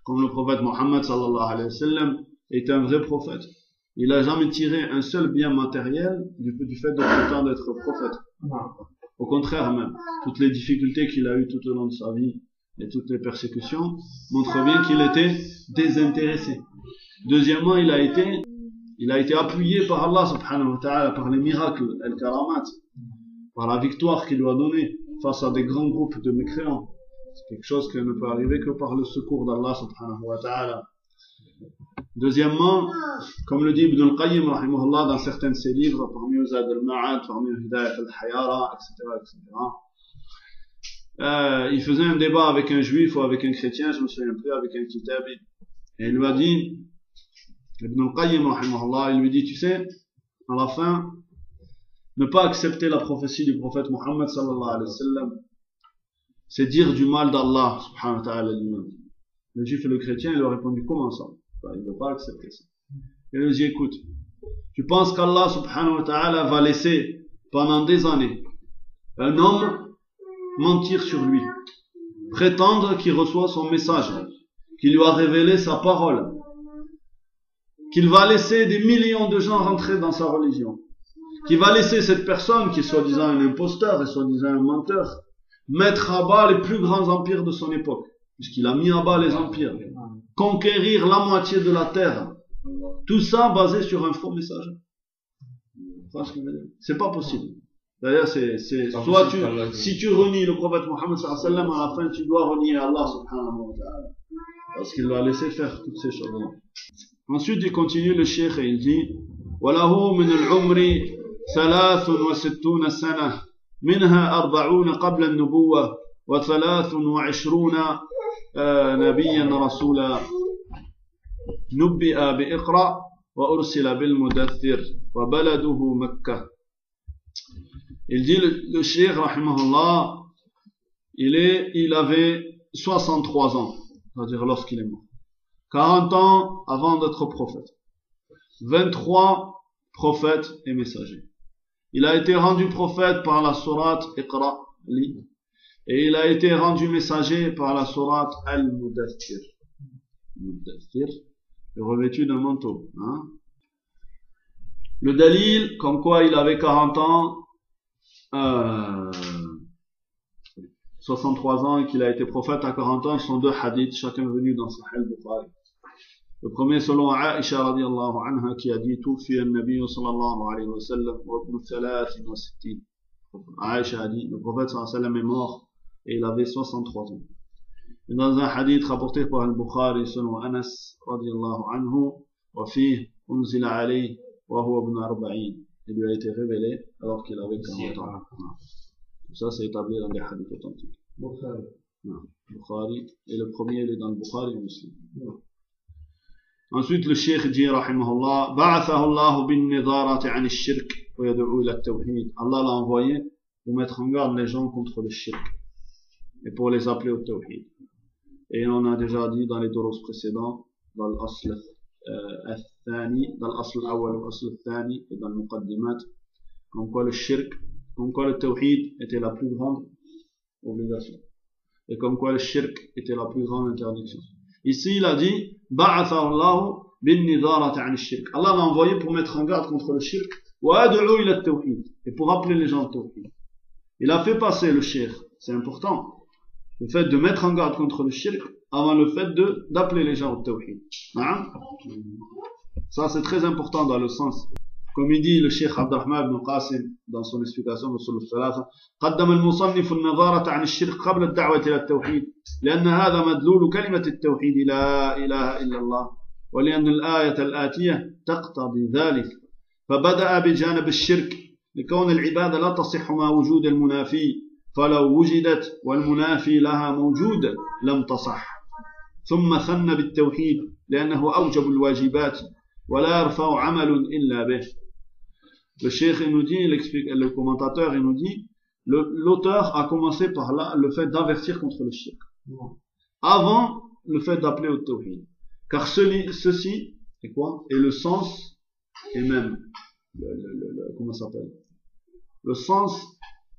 comme le prophète Mohammed sallallahu alayhi wa sallam est un vrai prophète. Il n'a jamais tiré un seul bien matériel du fait de prétendre être prophète. Au contraire même, toutes les difficultés qu'il a eues tout au long de sa vie et toutes les persécutions montrent bien qu'il était désintéressé. Deuxièmement, il a été appuyé par Allah subhanahu wa ta'ala, par les miracles, al-karamat, par la victoire qu'il lui a donnée face à des grands groupes de mécréants. C'est quelque chose qui ne peut arriver que par le secours d'Allah subhanahu wa ta'ala. Deuxièmement, comme le dit Ibn al-Qayyim rahimahullah dans certains de ses livres, parmi Zad al-Ma'ad, parmi Hidayat al-Hayara, etc., il faisait un débat avec un juif ou avec un chrétien, je me souviens plus, avec un kitabi, et il lui a dit, Ibn al-Qayyim rahimahullah, il lui dit, tu sais, à la fin, ne pas accepter la prophétie du prophète Muhammad sallallahu alayhi wa sallam, c'est dire du mal d'Allah subhanahu wa ta'ala lui-même. Le juif et le chrétien, il lui a répondu, comment ça? Il ne veut pas accepter ça. Il lui dit, écoute, tu penses qu'Allah subhanahu wa ta'ala va laisser pendant des années un homme mentir sur lui, prétendre qu'il reçoit son message, qu'il lui a révélé sa parole, qu'il va laisser des millions de gens rentrer dans sa religion, qu'il va laisser cette personne qui est soi-disant un imposteur et soi-disant un menteur mettre à bas les plus grands empires de son époque, puisqu'il a mis à bas les empires, conquérir la moitié de la terre, tout ça basé sur un faux message. C'est pas possible. D'ailleurs, soit si tu renies le prophète Mohammed sallallahu alayhi wa sallam, à la fin tu dois renier Allah subhanahu wa ta'ala, parce qu'il l'a laissé faire toutes ces choses-là. Ensuite il continue le cheikh et il dit وَلَهُ مِنَ الْعُمْرِ 63 سنة منها 40 قبل النبوة و23 نبيا رسولا نبئ بإقرأ وأرسل بالمدثر وبلده مكة. Il dit le cheikh rahimahullah, il avait 63 ans, c'est-à-dire lorsqu'il est mort, 40 ans avant d'être prophète, 23 prophètes et messagers. Il a été rendu prophète par la sourate Iqra, lit, et il a été rendu messager par la sourate Al-Mudaththir, revêtu d'un manteau. Le dalil, comme quoi il avait 40 ans, 63 ans et qu'il a été prophète à 40 ans, ce sont deux hadiths, chacun venu dans Sahih al-Bukhari. Le premier selon Aisha radiyallahu anha qui a dit Tufi an-Nabi sallallahu alayhi wa sallam wa ibn 63. Aisha a dit le prophète sallallahu alayhi wa sallam est mort et il avait 63 ans. Et dans un hadith rapporté par al-Bukhari selon Anas radiyallahu anhu wa fihi unzila alayhi wa huwa ibn 40. Il lui a été révélé alors qu'il avait 40 ans. Tout ça c'est établi dans des hadiths authentiques. Bukhari. Et le premier il est dans le Bukhari et Muslim. Ensuite le cheikh dit rahimahullah ba'athahu Allah bin nidharati 'an ash-shirk wa yad'u ila at-tawhid. Allah l'a envoyé pour mettre en garde les gens contre le shirk et pour les appeler au tawhid. Et on a déjà dit dans les doros précédents, dans l'asl al-thani, dans l'asl al-awwal wa l'asl al-thani et dans le muqaddimat, comme quoi le shirk, comme quoi le tawhid était la plus grande obligation et comme quoi le shirk était la plus grande interdiction. Ici il a dit ba'athahu Allah bin nidharati 'an ash-shirk. Allah l'a envoyé pour mettre en garde contre le shirk wa ad'u ila at-tawhid et pour appeler les gens au tawhid. Il a fait passer le shirk, c'est important, le fait de mettre en garde contre le shirk avant le fait d'appeler les gens au tawhid. Ça c'est très important dans le sens, comme il dit le cheikh Abdurrahman ibn Qasim dans son explication de Usul al-Thalatha, قدم المصنف النظارة عن الشرك قبل الدعوة إلى التوحيد لأن هذا مدلول كلمة التوحيد لا إله إلا الله ولأن الآية الآتية تقتضي ذلك فبدأ بجانب الشرك لكون العبادة لا تصح مع وجود المنافي فلو وجدت والمنافي لها موجود لم تصح ثم ثنى بالتوحيد لأنه أوجب الواجبات ولا يرفع عمل إلا به. Le cheikh il nous dit, le commentateur il nous dit, l'auteur a commencé par là le fait d'avertir contre le shirk avant le fait d'appeler au tawhid, car ceci est quoi, et le sens et même comment ça s'appelle, le sens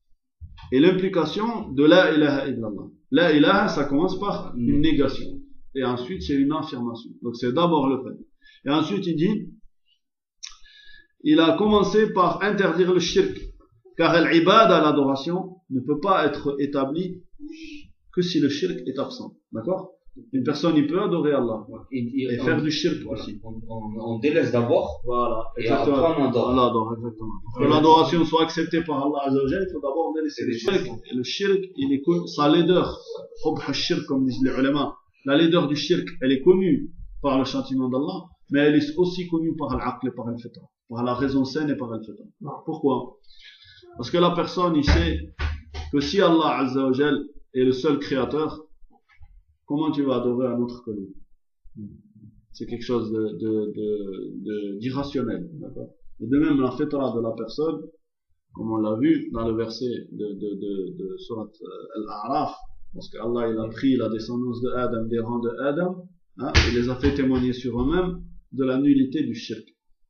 et l'implication de la ilaha illallah. La ilaha ça commence par une négation et ensuite c'est une affirmation. Donc c'est d'abord le fait. Et ensuite il dit, il a commencé par interdire le shirk, car l'ibada, l'adoration, ne peut pas être établie que si le shirk est absent. D'accord? Une personne, il peut adorer Allah et faire du shirk aussi. On délaisse d'abord. Voilà, et après on adore. On adore, exactement. Pour que l'adoration soit acceptée par Allah Azza wa Jalla, il faut d'abord délaisser le shirk. Et le shirk, il est connu, sa laideur, comme disent les ulama, la laideur du shirk, elle est connue par le châtiment d'Allah, mais elle est aussi connue par l'aql et par le fitra, par la raison saine et par le fitra. Pourquoi? Parce que la personne, il sait que si Allah Azza wa Jalla est le seul créateur, comment tu vas adorer un autre que lui? C'est quelque chose d'irrationnel. D'accord? Et de même, la fitra de la personne, comme on l'a vu dans le verset de Surat Al-A'raf, parce qu'Allah il a pris la descendance de Adam, des rangs de Adam, hein, il les a fait témoigner sur eux-mêmes de la nullité du shirk.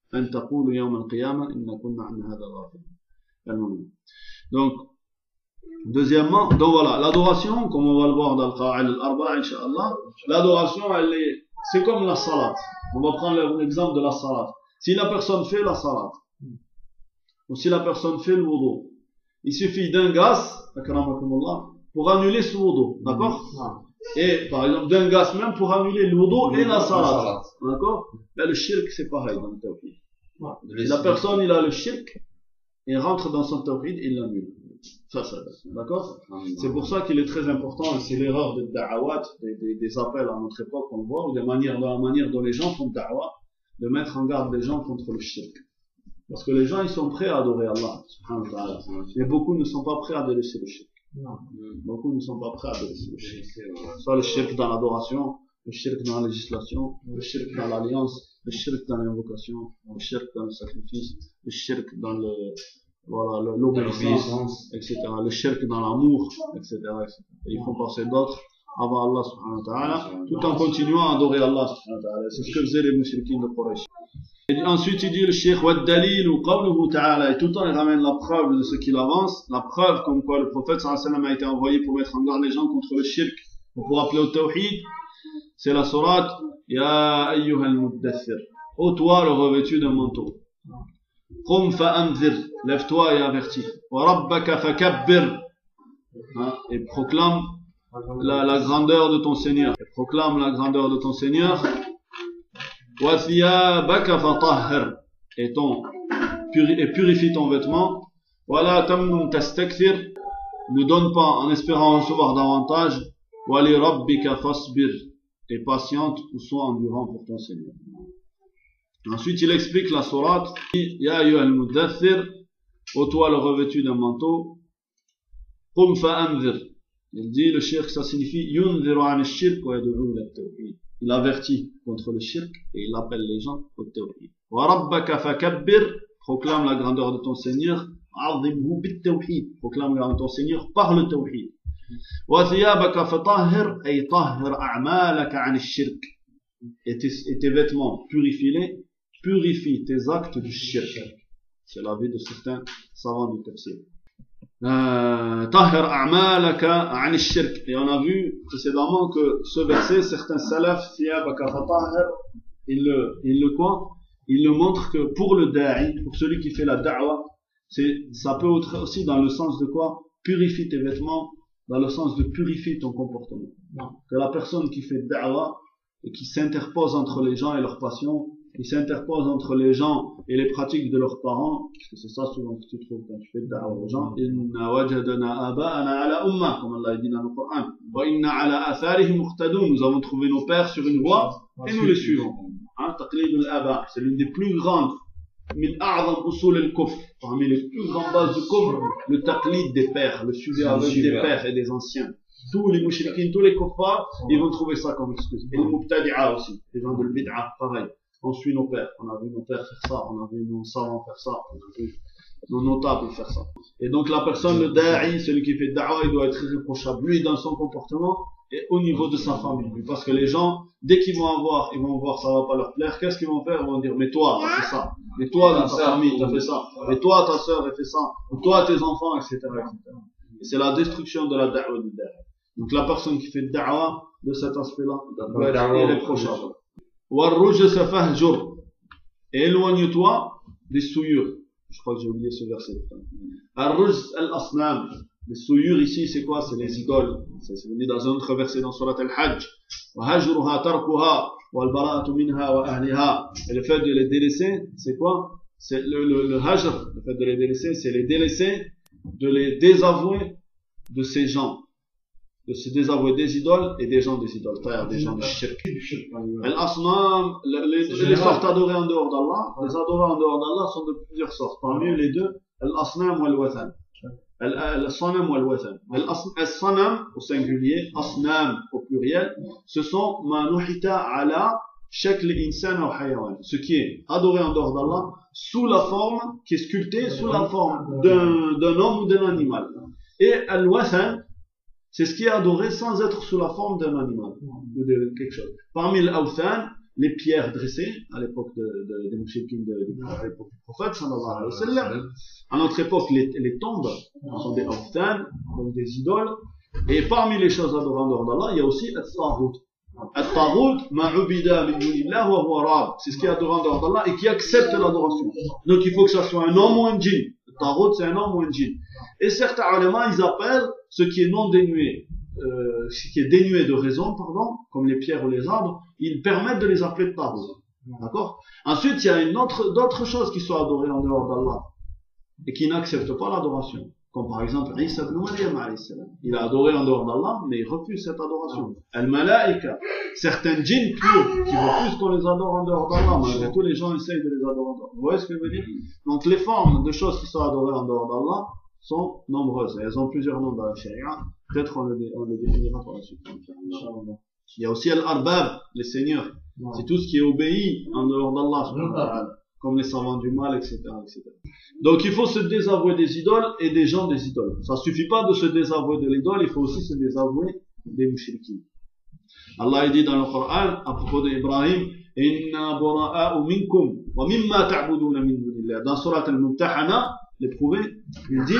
Donc, deuxièmement, donc voilà, l'adoration, comme on va le voir dans le Qa'id al-Arba', Inch'Allah, l'adoration, c'est comme la salat. On va prendre l'exemple de la salat. Si la personne fait la salat, ou si la personne fait le wudu, il suffit d'un gaz, pour annuler ce wudu, d'accord? Et, par exemple, d'un gaz même pour annuler le wudu et la salat, d'accord? Mais le shirk, c'est pareil dans le tawhid. Si la personne, il a le shirk, il rentre dans son tawhid, il l'annule. Ça, d'accord? C'est pour ça qu'il est très important, c'est l'erreur de da'awat, des appels à notre époque, on le voit, ou de la manière dont les gens font da'awat, de mettre en garde les gens contre le shirk. Parce que les gens, ils sont prêts à adorer Allah, subhanahu wa ta'ala. Mais beaucoup ne sont pas prêts à délaisser le shirk. Beaucoup ne sont pas prêts à délaisser le shirk. Soit le shirk dans l'adoration, le shirk dans la législation, le shirk dans l'alliance, le shirk dans l'invocation, le shirk dans le sacrifice, le shirk dans l'obéissance, etc. Le shirk dans l'amour, etc. Et ils font passer d'autres avant Allah subhanahu wa ta'ala, tout en continuant à adorer Allah subhanahu wa ta'ala. C'est ce que faisaient les mushrikines de Quraysh. Et ensuite il dit le Cheikh wa dalil ou qawluhu ta'ala, et tout le temps il ramène la preuve de ce qu'il avance, la preuve comme quoi le prophète sallallahu alayhi wa sallam a été envoyé pour mettre en garde les gens contre le shirk, pour appeler au tawhid. C'est la sourate Ya ayyuhal muddathir, ô toi le revêtu d'un manteau. Qum fa'anzir, lève-toi et avertis. Wa rabbaka fakabbir, et proclame la grandeur de ton Seigneur. Et proclame la grandeur de ton Seigneur. Wa thiyabaka fatahhir, et purifie ton vêtement. Wa la tamnun tastakthir, ne donne pas en espérant recevoir davantage. Wa li rabbika fasbir, et patiente ou sois endurant pour ton Seigneur. Ensuite, il explique la sourate, Ya ayyuhal muddathir, ô toi le revêtu d'un manteau, Qum fa'anzir. Il dit, le shirk, ça signifie Yunziru an ash-shirk wa yad'u ila at-tawhid. Il avertit contre le shirk et il appelle les gens au tawhid. Wa rabbaka fakabbir, proclame la grandeur de ton Seigneur, Azimhu bit-tawhid, proclame la grandeur de ton Seigneur par le tawhid. Wa thiyabaka fatahhir, ay tahhir a'malaka an ash-shirk. Et tes vêtements, purifie tes actes du shirk. C'est l'avis de certains savants du tafsir. Tahir a'malaka an ash-shirk. Et on a vu précédemment que ce verset, certains salaf, il le montre que pour le da'i, pour celui qui fait la da'wa, ça peut être aussi dans le sens de quoi? Purifie tes vêtements, dans le sens de purifier ton comportement. Que la personne qui fait da'wa et qui s'interpose entre les gens et leurs passions, qui s'interpose entre les gens et les pratiques de leurs parents, parce que c'est ça souvent que tu trouves quand tu fais da'wa aux gens, inna wajadana aba'ana ala umma, comme Allah dit dans le Coran, wa inna ala atharihim muqtadun, nous avons trouvé nos pères sur une voie et nous les suivons. Taqlid al-aba, c'est l'une des plus grandes, min a'zam usul al-kufr, parmi les plus grandes bases du kufr, le taqlid des pères, le suivi avec des pères et des anciens. Tous les mushrikines, tous les kuffars, ils vont trouver ça comme excuse. Et les mubtadi'a aussi, les gens de l'bid'a, pareil. On suit nos pères, on a vu nos pères faire ça, on a vu nos savants faire ça, on a vu nos notables faire ça. Et donc la personne, le da'i, celui qui fait da'wa, il doit être irréprochable, lui dans son comportement et au niveau de sa famille. Parce que les gens, dès qu'ils vont voir ça va pas leur plaire, qu'est-ce qu'ils vont faire? Ils vont dire, mais toi, t'as fait ça. Mais toi, dans ta famille, t'as fait ça. Mais toi, ta sœur, elle fait ça. Ou toi, tes enfants, etc., etc. Et c'est la destruction de la da'wa du da'i. Donc la personne qui fait da'wa de cet aspect-là doit être irréprochable. وَالرُّجْسَ فَهْجُرْ. Et éloigne-toi des souillures. Je crois que j'ai oublié ce verset. Al-Rujz al-Asnam. Les souillures ici, c'est quoi? C'est les idoles. C'est venu dans un autre verset dans Surat al-Hajj. وَهَجْرُهَا تَرْكُهَا وَالْبَرَاءَةُ مِنْهَا وَأَهْلِهَا. Et le fait de les délaisser, c'est quoi? C'est le hajr, le fait de les délaisser, c'est les délaisser, de les désavouer de ces gens. De se désavouer des idoles et des gens des idoles, c'est-à-dire des gens du shirk. Al-Asnam, les sortes adorées en dehors d'Allah, les adorés en dehors d'Allah sont de plusieurs sortes. Parmi les deux, Al-Asnam ou Al-Wathan. Al-Sanam ou Al-Wathan. Al-Sanam au singulier, Asnam au pluriel, ce sont ma nuhita ala shakl insan ou hayawan. Ce qui est adoré en dehors d'Allah sous la forme, qui est sculpté sous la forme d'un homme ou d'un animal. Et Al-Wathan, c'est ce qui est adoré sans être sous la forme d'un animal ou de quelque chose. Parmi les awthan, les pierres dressées à l'époque des mouchikines à l'époque du prophète sallallahu alayhi wa sallam. À notre époque, les tombes sont des awthan, donc des idoles. Et parmi les choses adorées en dehors d'Allah, il y a aussi at-taghut. At-taghut ma'ubida min dunillah wa huwa rab. C'est ce qui est adoré en dehors d'Allah et qui accepte l'adoration. Donc il faut que ça soit un homme ou un djinn. At-taghut, c'est un homme ou un djinn. Et certains ulama, ils appellent ce qui est non dénué, ce qui est dénué de raison, pardon, comme les pierres ou les arbres, ils permettent de les appeler taghut. D'accord? Ensuite, il y a d'autres choses qui sont adorées en dehors d'Allah et qui n'acceptent pas l'adoration. Comme par exemple, Isa ibn Maryam alayhi salam. Il a adoré en dehors d'Allah, mais il refuse cette adoration. Al-Malaika, certains djinns purs qui refusent qu'on les adore en dehors d'Allah, malgré tout les gens essayent de les adorer en dehors. Vous voyez ce que je veux dire? Donc les formes de choses qui sont adorées en dehors d'Allah sont nombreuses. Et elles ont plusieurs noms dans la charia. Peut-être on le définira par la suite. Il y a aussi Al-Arbab, les seigneurs. C'est tout ce qui est obéi en dehors d'Allah, comme les savants du mal, etc., etc. Donc il faut se désavouer des idoles et des gens des idoles. Ça suffit pas de se désavouer de l'idole, il faut aussi se désavouer des mouchriquins. Allah dit dans le Coran à propos d'Ibrahim, Inna bura'a'u minkum wa mimma ta'buduna min dunillah. Dans Surat al-Mumtahana, l'éprouvé, il dit,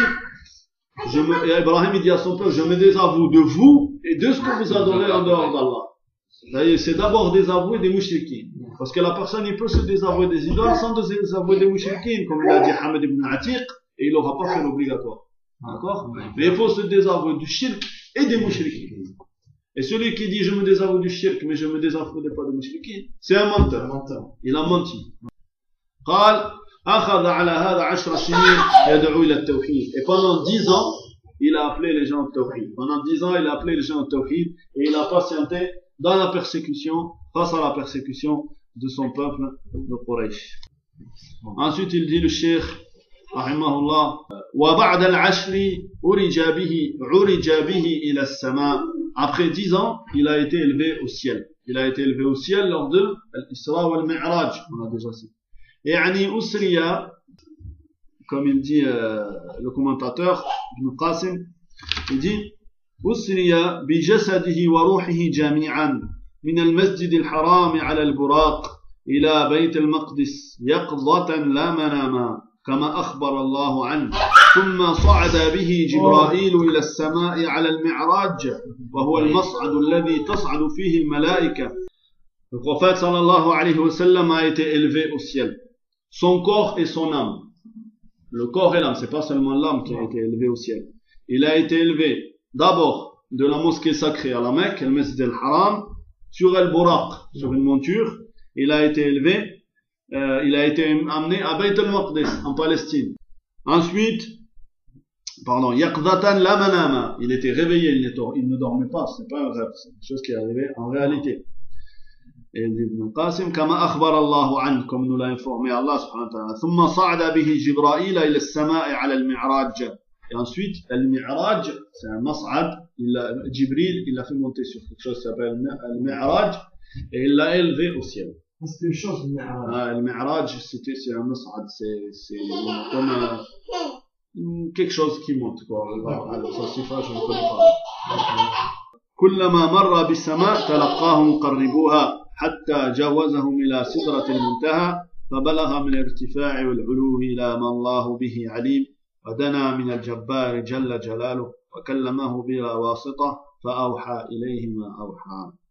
Ibrahim il dit à son peuple, je me désavoue de vous et de ce que vous adorez en dehors d'Allah. C'est d'abord désavouer des mouchriquins. Parce que la personne, il peut se désavouer des idoles sans se désavouer des mouchriquins, comme il a dit Hamad ibn Atiq, et il n'aura pas fait l'obligatoire. D'accord? Mais il faut se désavouer du shirk et des mouchriquins. Et celui qui dit je me désavoue du shirk, mais je me désavoue pas des mouchriquins, c'est un menteur. Il a menti. قال أخذ على هذا 10 سنين يدعو إلى التوحيد. Et pendant 10 ans, il a appelé les gens au tawhid. Pendant 10 ans, il a appelé les gens au tawhid et il a patienté dans la persécution, face à la persécution de son peuple de Quraysh. Ensuite, il dit le cheikh, rahimahullah, وَبَعْدَ الْعَشْرِ عُرِجَ بِهِ إِلَى السَّمَاءِ. Après 10 ans, il a été élevé au ciel. Il a été élevé au ciel lors de l'Isra wal Mi'raj. On a déjà cité. يعني أسري, comme il dit le commentateur Ibn Qasim, il dit أسري بجسده وروحه جميعا من المسجد الحرام على البراق إلى بيت المقدس يقظة لا مناما كما أخبر الله عنه ثم صعد به جبرائيل إلى السماء على المعراج وهو المصعد الذي تصعد فيه الملائكة. Le prophète sallallahu alayhi wa sallam a été élevé au ciel. Son corps et son âme. Le corps et l'âme, c'est pas seulement l'âme qui a été élevé au ciel. Il a été élevé d'abord de la mosquée sacrée à la Mecque, le Masjid al-Haram, sur al-Buraq, sur une monture. Il a été élevé, il a été amené à Bayt al-Maqdis, en Palestine. Ensuite, Yaqdatan la manama. Il était réveillé, il ne dormait pas, c'est pas un rêve, c'est quelque chose qui est arrivé en réalité. Et Ibn Qasim, kama akhbar Allahu an, comme nous l'a informé Allah subhanahu wa ta'ala. Thumma sa'ada bihi Jibra'il ila as-sama'i ala al-mi'raj. Et ensuite, al-mi'raj, c'est un mas'ad. Jibril, il l'a fait monter sur quelque chose qui s'appelle al-mi'raj, et il l'a élevé au ciel. C'est une chose, le mi'raj. Le mi'raj, c'est un mas'ad, c'est comme quelque chose qui monte, quoi. Ça siffle, je ne connais pas. كلما مر بالسماء تلقاه مقربوها حتى جاوزهم إلى سدرة المنتهى فبلغ من الارتفاع والعلو إلى ما الله به عليم ودنا من الجبار جل جلاله وكلمه بلا واسطة فأوحى إليه ما أوحى.